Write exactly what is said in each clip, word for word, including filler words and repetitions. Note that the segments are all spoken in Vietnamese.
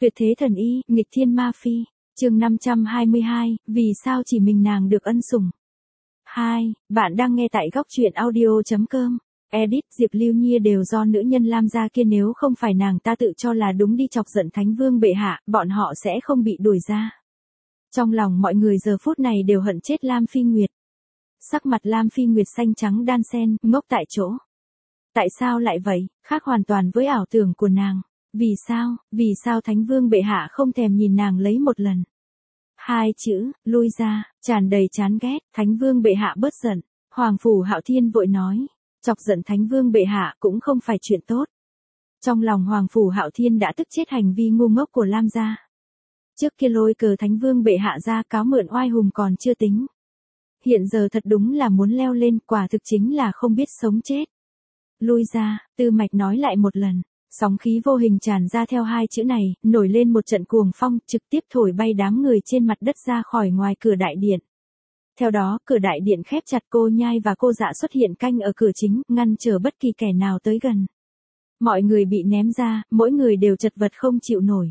Tuyệt thế thần y, nghịch thiên ma phi. Chương năm trăm hai mươi hai, vì sao chỉ mình nàng được ân sủng. hai. Bạn đang nghe tại góc truyện audio chấm com. Edit Diệp Lưu Nhiên đều do nữ nhân Lam gia kia, nếu không phải nàng ta tự cho là đúng đi chọc giận Thánh Vương bệ hạ, bọn họ sẽ không bị đuổi ra. Trong lòng mọi người giờ phút này đều hận chết Lam Phi Nguyệt. Sắc mặt Lam Phi Nguyệt xanh trắng đan xen, ngốc tại chỗ. Tại sao lại vậy, khác hoàn toàn với ảo tưởng của nàng. Vì sao, vì sao Thánh Vương bệ hạ không thèm nhìn nàng lấy một lần. Hai chữ, lui ra, tràn đầy chán ghét. Thánh Vương bệ hạ bớt giận. Hoàng phủ Hạo Thiên vội nói, chọc giận Thánh Vương bệ hạ cũng không phải chuyện tốt. Trong lòng Hoàng phủ Hạo Thiên đã tức chết hành vi ngu ngốc của Lam gia. Trước kia lôi cờ Thánh Vương bệ hạ ra cáo mượn oai hùng còn chưa tính. Hiện giờ thật đúng là muốn leo lên, quả thực chính là không biết sống chết. Lui ra, Tư Mạch nói lại một lần. Sóng khí vô hình tràn ra theo hai chữ này, nổi lên một trận cuồng phong, trực tiếp thổi bay đám người trên mặt đất ra khỏi ngoài cửa đại điện. Theo đó, cửa đại điện khép chặt, cô Nhai và cô Dạ xuất hiện canh ở cửa chính, ngăn trở bất kỳ kẻ nào tới gần. Mọi người bị ném ra, mỗi người đều chật vật không chịu nổi.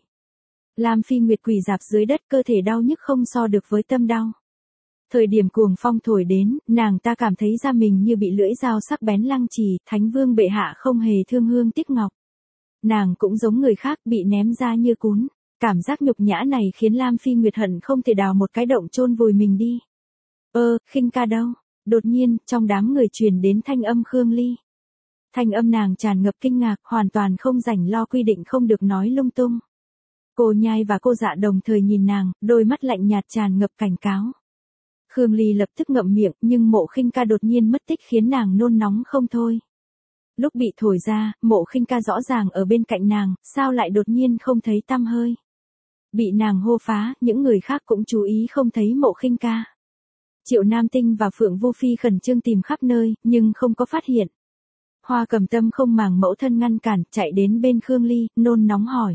Lam Phi Nguyệt quỳ rạp dưới đất, cơ thể đau nhức không so được với tâm đau. Thời điểm cuồng phong thổi đến, nàng ta cảm thấy da mình như bị lưỡi dao sắc bén lăng trì. Thánh Vương bệ hạ không hề thương hương tiếc ngọc. Nàng cũng giống người khác bị ném ra như cún. Cảm giác nhục nhã này khiến Lam Phi Nguyệt hận không thể đào một cái động chôn vùi mình đi. Ơ, Khinh ca đâu? Đột nhiên, trong đám người truyền đến thanh âm Khương Ly. Thanh âm nàng tràn ngập kinh ngạc, hoàn toàn không rảnh lo quy định không được nói lung tung. Cô Nhai và cô Dạ đồng thời nhìn nàng, đôi mắt lạnh nhạt tràn ngập cảnh cáo. Khương Ly lập tức ngậm miệng, nhưng Mộ Khinh ca đột nhiên mất tích khiến nàng nôn nóng không thôi. Lúc bị thổi ra, Mộ Khinh ca rõ ràng ở bên cạnh nàng, sao lại đột nhiên không thấy tăm hơi. Bị nàng hô phá, những người khác cũng chú ý không thấy Mộ Khinh ca. Triệu Nam Tinh và Phượng Vô Phi khẩn trương tìm khắp nơi, nhưng không có phát hiện. Hoa Cầm Tâm không màng mẫu thân ngăn cản, chạy đến bên Khương Ly, nôn nóng hỏi.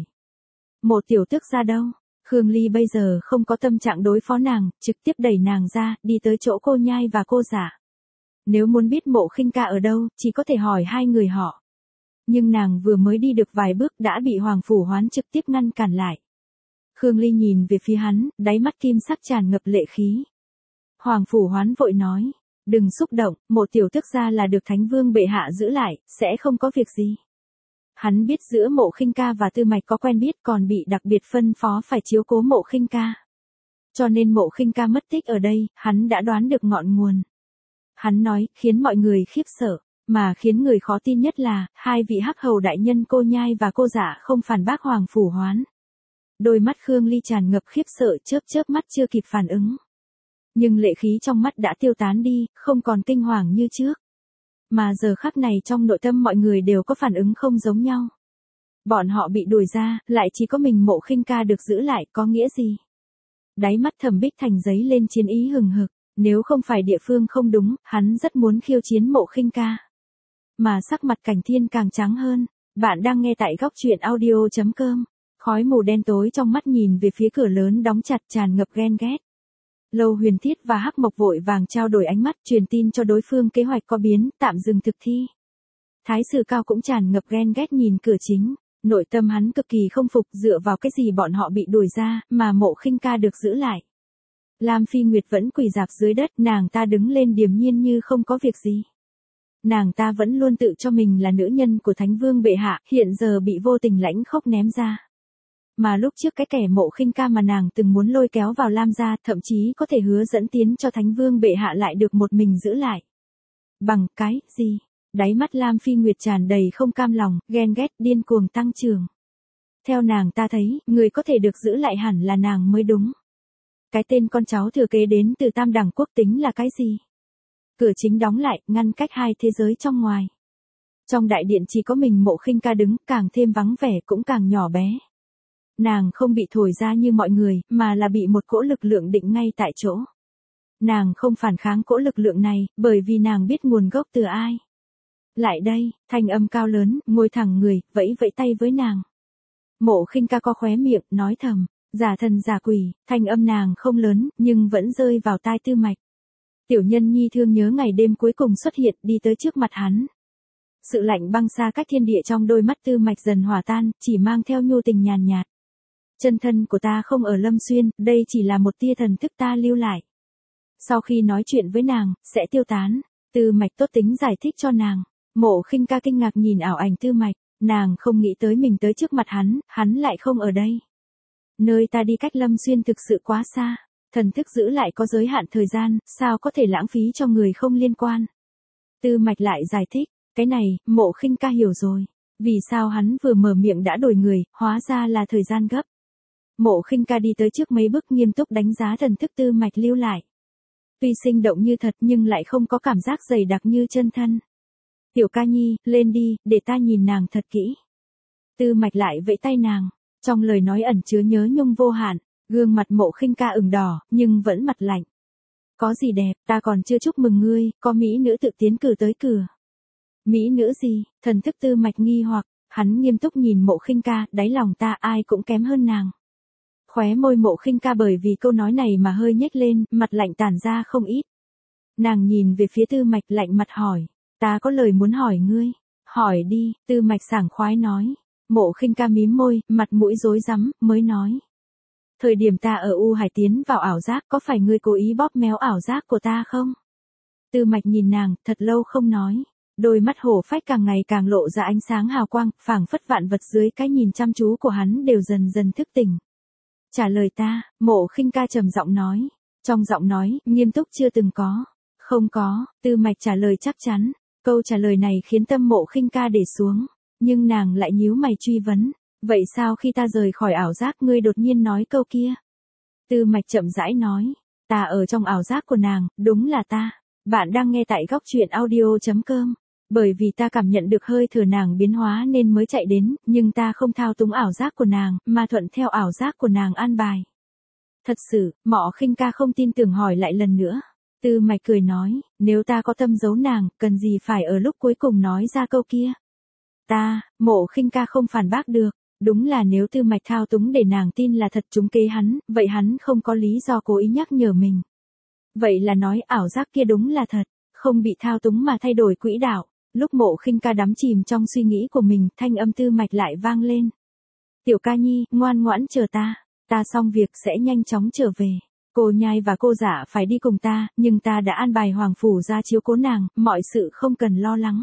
Mộ tiểu tước ra đâu? Khương Ly bây giờ không có tâm trạng đối phó nàng, trực tiếp đẩy nàng ra, đi tới chỗ cô Nhai và cô Dạ. Nếu muốn biết Mộ Khinh ca ở đâu, chỉ có thể hỏi hai người họ. Nhưng nàng vừa mới đi được vài bước đã bị Hoàng phủ Hoán trực tiếp ngăn cản lại. Khương Ly nhìn về phía hắn, đáy mắt kim sắc tràn ngập lệ khí. Hoàng phủ Hoán vội nói, đừng xúc động, Mộ tiểu tước ra là được Thánh Vương bệ hạ giữ lại, sẽ không có việc gì. Hắn biết giữa Mộ Khinh ca và Tư Mạch có quen biết, còn bị đặc biệt phân phó phải chiếu cố Mộ Khinh ca. Cho nên Mộ Khinh ca mất tích ở đây, hắn đã đoán được ngọn nguồn. Hắn nói, khiến mọi người khiếp sợ, mà khiến người khó tin nhất là, hai vị hắc hầu đại nhân cô Nhai và cô Dạ không phản bác Hoàng phủ Hoán. Đôi mắt Khương Ly tràn ngập khiếp sợ, chớp chớp mắt chưa kịp phản ứng. Nhưng lệ khí trong mắt đã tiêu tán đi, không còn kinh hoàng như trước. Mà giờ khắc này trong nội tâm mọi người đều có phản ứng không giống nhau. Bọn họ bị đuổi ra, lại chỉ có mình Mộ Khinh ca được giữ lại, có nghĩa gì? Đáy mắt Thẩm Bích Thành giấy lên chiến ý hừng hực, nếu không phải địa phương không đúng, hắn rất muốn khiêu chiến Mộ Khinh ca. Mà sắc mặt Cảnh Thiên càng trắng hơn. Bạn đang nghe tại góc truyện audio chấm com. Khói mù đen tối trong mắt nhìn về phía cửa lớn đóng chặt tràn ngập ghen ghét. Lâu Huyền Thiết và Hắc Mộc vội vàng trao đổi ánh mắt, truyền tin cho đối phương kế hoạch có biến, tạm dừng thực thi. Thái sử Cao cũng tràn ngập ghen ghét nhìn cửa chính, nội tâm hắn cực kỳ không phục, dựa vào cái gì bọn họ bị đuổi ra, mà Mộ Khinh ca được giữ lại. Lam Phi Nguyệt vẫn quỳ rạp dưới đất, nàng ta đứng lên điềm nhiên như không có việc gì. Nàng ta vẫn luôn tự cho mình là nữ nhân của Thánh Vương bệ hạ, hiện giờ bị vô tình lãnh khốc ném ra. Mà lúc trước cái kẻ Mộ Khinh ca mà nàng từng muốn lôi kéo vào Lam gia, thậm chí có thể hứa dẫn tiến cho Thánh Vương bệ hạ lại được một mình giữ lại. Bằng cái gì? Đáy mắt Lam Phi Nguyệt tràn đầy không cam lòng, ghen ghét, điên cuồng tăng trưởng. Theo nàng ta thấy, người có thể được giữ lại hẳn là nàng mới đúng. Cái tên con cháu thừa kế đến từ Tam Đẳng quốc tính là cái gì? Cửa chính đóng lại, ngăn cách hai thế giới trong ngoài. Trong đại điện chỉ có mình Mộ Khinh ca đứng, càng thêm vắng vẻ cũng càng nhỏ bé. Nàng không bị thổi ra như mọi người, mà là bị một cỗ lực lượng định ngay tại chỗ. Nàng không phản kháng cỗ lực lượng này, bởi vì nàng biết nguồn gốc từ ai. Lại đây, thanh âm cao lớn, ngồi thẳng người, vẫy vẫy tay với nàng. Mộ Khinh ca co khóe miệng, nói thầm, giả thần giả quỷ, thanh âm nàng không lớn, nhưng vẫn rơi vào tai Tư Mạch. Tiểu nhân nhi thương nhớ ngày đêm cuối cùng xuất hiện, đi tới trước mặt hắn. Sự lạnh băng xa cách thiên địa trong đôi mắt Tư Mạch dần hòa tan, chỉ mang theo nhu tình nhàn nhạt. Chân thân của ta không ở Lâm Xuyên, đây chỉ là một tia thần thức ta lưu lại. Sau khi nói chuyện với nàng, sẽ tiêu tán. Tư Mạch tốt tính giải thích cho nàng. Mộ Khinh Ca kinh ngạc nhìn ảo ảnh Tư Mạch, nàng không nghĩ tới mình tới trước mặt hắn, hắn lại không ở đây. Nơi ta đi cách Lâm Xuyên thực sự quá xa, thần thức giữ lại có giới hạn thời gian, sao có thể lãng phí cho người không liên quan. Tư Mạch lại giải thích, cái này, Mộ Khinh Ca hiểu rồi. Vì sao hắn vừa mở miệng đã đổi người, hóa ra là thời gian gấp. Mộ Khinh Ca đi tới trước mấy bước nghiêm túc đánh giá thần thức Tư Mạch lưu lại. Tuy sinh động như thật nhưng lại không có cảm giác dày đặc như chân thân. Tiểu Ca Nhi, lên đi, để ta nhìn nàng thật kỹ. Tư Mạch lại vẫy tay nàng, trong lời nói ẩn chứa nhớ nhung vô hạn, gương mặt Mộ Khinh Ca ửng đỏ, nhưng vẫn mặt lạnh. Có gì đẹp, ta còn chưa chúc mừng ngươi, có mỹ nữ tự tiến cử tới cửa. Mỹ nữ gì? Thần thức Tư Mạch nghi hoặc, hắn nghiêm túc nhìn Mộ Khinh Ca, đáy lòng ta ai cũng kém hơn nàng. Khóe môi Mộ Khinh Ca bởi vì câu nói này mà hơi nhếch lên, mặt lạnh tản ra không ít. Nàng nhìn về phía Tư Mạch lạnh mặt hỏi, ta có lời muốn hỏi ngươi. Hỏi đi, Tư Mạch sảng khoái nói. Mộ Khinh Ca mím môi, mặt mũi rối rắm, mới nói. Thời điểm ta ở U Hải tiến vào ảo giác, có phải ngươi cố ý bóp méo ảo giác của ta không? Tư Mạch nhìn nàng, thật lâu không nói. Đôi mắt hổ phách càng ngày càng lộ ra ánh sáng hào quang, phảng phất vạn vật dưới cái nhìn chăm chú của hắn đều dần dần thức tỉnh. Trả lời ta, Mộ Khinh Ca trầm giọng nói. Trong giọng nói, nghiêm túc chưa từng có. Không có, Tư Mạch trả lời chắc chắn. Câu trả lời này khiến tâm Mộ Khinh Ca để xuống. Nhưng nàng lại nhíu mày truy vấn. Vậy sao khi ta rời khỏi ảo giác ngươi đột nhiên nói câu kia? Tư Mạch chậm rãi nói. Ta ở trong ảo giác của nàng, đúng là ta. Bạn đang nghe tại góc truyện audio chấm com. Bởi vì ta cảm nhận được hơi thở nàng biến hóa nên mới chạy đến, nhưng ta không thao túng ảo giác của nàng, mà thuận theo ảo giác của nàng an bài. Thật sự, Mộ Khinh Ca không tin tưởng hỏi lại lần nữa. Tư Mạch cười nói, nếu ta có tâm giấu nàng, cần gì phải ở lúc cuối cùng nói ra câu kia. Ta, Mộ Khinh Ca không phản bác được, đúng là nếu Tư Mạch thao túng để nàng tin là thật trúng kế hắn, vậy hắn không có lý do cố ý nhắc nhở mình. Vậy là nói ảo giác kia đúng là thật, không bị thao túng mà thay đổi quỹ đạo. Lúc Mộ Khinh Ca đắm chìm trong suy nghĩ của mình, thanh âm Tư Mạch lại vang lên. Tiểu Ca Nhi, ngoan ngoãn chờ ta, ta xong việc sẽ nhanh chóng trở về. Cô Nhai và cô Dạ phải đi cùng ta, nhưng ta đã an bài Hoàng Phủ ra chiếu cố nàng, mọi sự không cần lo lắng.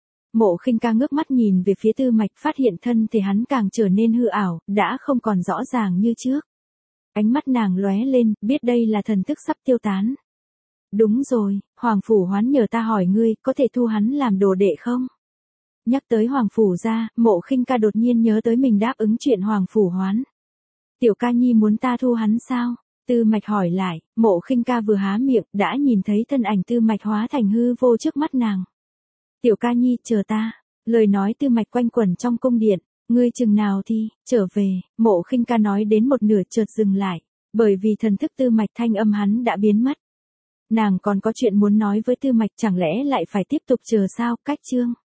Mộ Khinh Ca ngước mắt nhìn về phía Tư Mạch, phát hiện thân thể hắn càng trở nên hư ảo, đã không còn rõ ràng như trước. Ánh mắt nàng lóe lên, biết đây là thần thức sắp tiêu tán. Đúng rồi, Hoàng Phủ Hoán nhờ ta hỏi ngươi, có thể thu hắn làm đồ đệ không? Nhắc tới Hoàng Phủ ra, Mộ Khinh Ca đột nhiên nhớ tới mình đáp ứng chuyện Hoàng Phủ Hoán. Tiểu Ca Nhi muốn ta thu hắn sao? Tư Mạch hỏi lại, Mộ Khinh Ca vừa há miệng, đã nhìn thấy thân ảnh Tư Mạch hóa thành hư vô trước mắt nàng. Tiểu Ca Nhi, chờ ta. Lời nói Tư Mạch quanh quẩn trong cung điện, ngươi chừng nào thì, trở về, Mộ Khinh Ca nói đến một nửa chợt dừng lại, bởi vì thần thức Tư Mạch thanh âm hắn đã biến mất. Nàng còn có chuyện muốn nói với Tư Mạch, chẳng lẽ lại phải tiếp tục chờ sao? Cách chương